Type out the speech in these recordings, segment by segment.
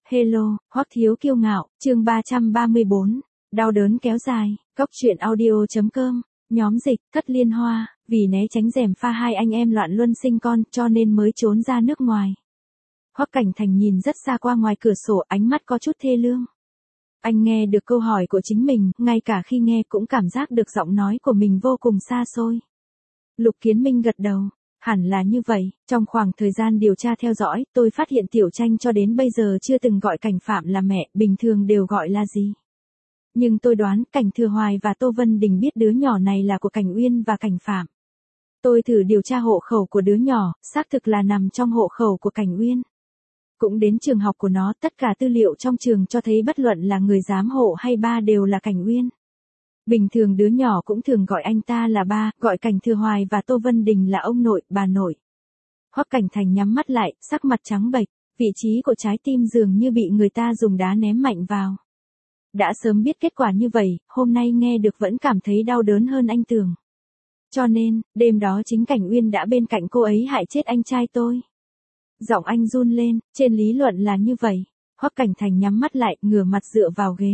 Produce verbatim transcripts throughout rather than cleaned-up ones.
Hello, Hoắc Thiếu Kiêu Ngạo, chương ba trăm ba mươi bốn, đau đớn kéo dài, Cốc truyện audio.com, nhóm dịch, Cất Liên Hoa, vì né tránh rèm pha hai anh em loạn luân sinh con cho nên mới trốn ra nước ngoài. Hoắc Cảnh Thành nhìn rất xa qua ngoài cửa sổ, ánh mắt có chút thê lương. Anh nghe được câu hỏi của chính mình, ngay cả khi nghe cũng cảm giác được giọng nói của mình vô cùng xa xôi. Lục Kiến Minh gật đầu. Hẳn là như vậy, trong khoảng thời gian điều tra theo dõi, tôi phát hiện Tiểu Tranh cho đến bây giờ chưa từng gọi Cảnh Phạm là mẹ, bình thường đều gọi là gì. Nhưng tôi đoán Cảnh Thừa Hoài và Tô Vân Đình biết đứa nhỏ này là của Cảnh Uyên và Cảnh Phạm. Tôi thử điều tra hộ khẩu của đứa nhỏ, xác thực là nằm trong hộ khẩu của Cảnh Uyên. Cũng đến trường học của nó, tất cả tư liệu trong trường cho thấy bất luận là người giám hộ hay ba đều là Cảnh Uyên. Bình thường đứa nhỏ cũng thường gọi anh ta là ba, gọi Cảnh Thừa Hoài và Tô Vân Đình là ông nội, bà nội. Hoắc Cảnh Thành nhắm mắt lại, sắc mặt trắng bệch, vị trí của trái tim dường như bị người ta dùng đá ném mạnh vào. Đã sớm biết kết quả như vậy, hôm nay nghe được vẫn cảm thấy đau đớn hơn anh tưởng. Cho nên, đêm đó chính Cảnh Uyên đã bên cạnh cô ấy hại chết anh trai tôi. Giọng anh run lên, trên lý luận là như vậy. Hoắc Cảnh Thành nhắm mắt lại, ngửa mặt dựa vào ghế.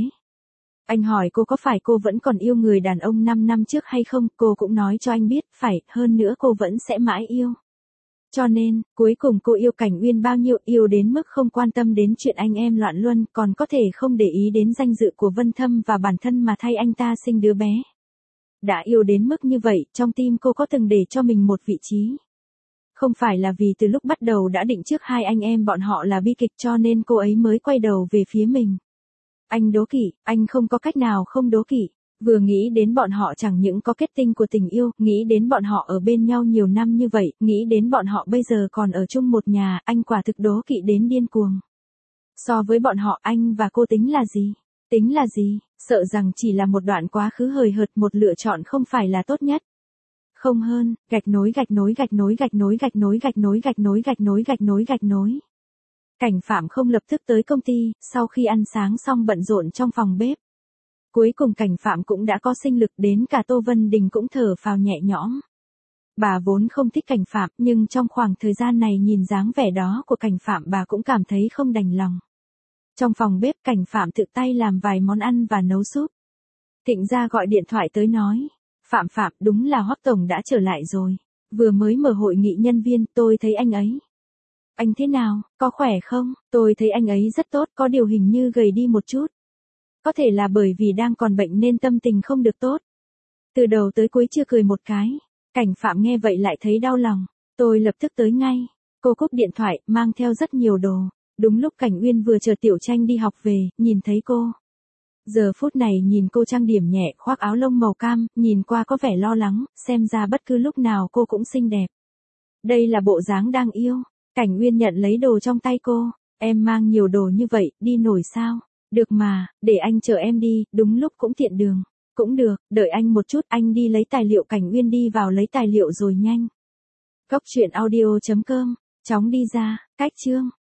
Anh hỏi cô có phải cô vẫn còn yêu người đàn ông năm năm trước hay không, cô cũng nói cho anh biết, phải, hơn nữa cô vẫn sẽ mãi yêu. Cho nên, cuối cùng cô yêu Cảnh Uyên bao nhiêu, yêu đến mức không quan tâm đến chuyện anh em loạn luân, còn có thể không để ý đến danh dự của Vân Thâm và bản thân mà thay anh ta sinh đứa bé. Đã yêu đến mức như vậy, trong tim cô có từng để cho mình một vị trí. Không phải là vì từ lúc bắt đầu đã định trước hai anh em bọn họ là bi kịch cho nên cô ấy mới quay đầu về phía mình. Anh đố kỵ, anh không có cách nào không đố kỵ. Vừa nghĩ đến bọn họ chẳng những có kết tinh của tình yêu, nghĩ đến bọn họ ở bên nhau nhiều năm như vậy, nghĩ đến bọn họ bây giờ còn ở chung một nhà, anh quả thực đố kỵ đến điên cuồng. So với bọn họ, anh và cô tính là gì? Tính là gì? Sợ rằng chỉ là một đoạn quá khứ hời hợt, một lựa chọn không phải là tốt nhất. Không hơn, gạch nối gạch nối gạch nối gạch nối gạch nối gạch nối gạch nối gạch nối gạch nối gạch nối. Cảnh Phạm không lập tức tới công ty, sau khi ăn sáng xong bận rộn trong phòng bếp. Cuối cùng Cảnh Phạm cũng đã có sinh lực, đến cả Tô Vân Đình cũng thở phào nhẹ nhõm. Bà vốn không thích Cảnh Phạm, nhưng trong khoảng thời gian này nhìn dáng vẻ đó của Cảnh Phạm bà cũng cảm thấy không đành lòng. Trong phòng bếp Cảnh Phạm tự tay làm vài món ăn và nấu súp. Thịnh Gia gọi điện thoại tới nói, Phạm Phạm, đúng là Hoắc Tổng đã trở lại rồi. Vừa mới mở hội nghị nhân viên, tôi thấy anh ấy. Anh thế nào, có khỏe không? Tôi thấy anh ấy rất tốt, có điều hình như gầy đi một chút. Có thể là bởi vì đang còn bệnh nên tâm tình không được tốt. Từ đầu tới cuối chưa cười một cái. Cảnh Phạm nghe vậy lại thấy đau lòng. Tôi lập tức tới ngay. Cô cúp điện thoại, mang theo rất nhiều đồ. Đúng lúc Cảnh Uyên vừa chờ Tiểu Tranh đi học về, nhìn thấy cô. Giờ phút này nhìn cô trang điểm nhẹ, khoác áo lông màu cam, nhìn qua có vẻ lo lắng, xem ra bất cứ lúc nào cô cũng xinh đẹp. Đây là bộ dáng đang yêu. Cảnh Uyên nhận lấy đồ trong tay cô. Em mang nhiều đồ như vậy, đi nổi sao? Được mà, để anh chờ em đi, đúng lúc cũng tiện đường. Cũng được, đợi anh một chút, anh đi lấy tài liệu. Cảnh Uyên đi vào lấy tài liệu rồi nhanh. Cốc truyện audio.com, chóng đi ra, cách chương.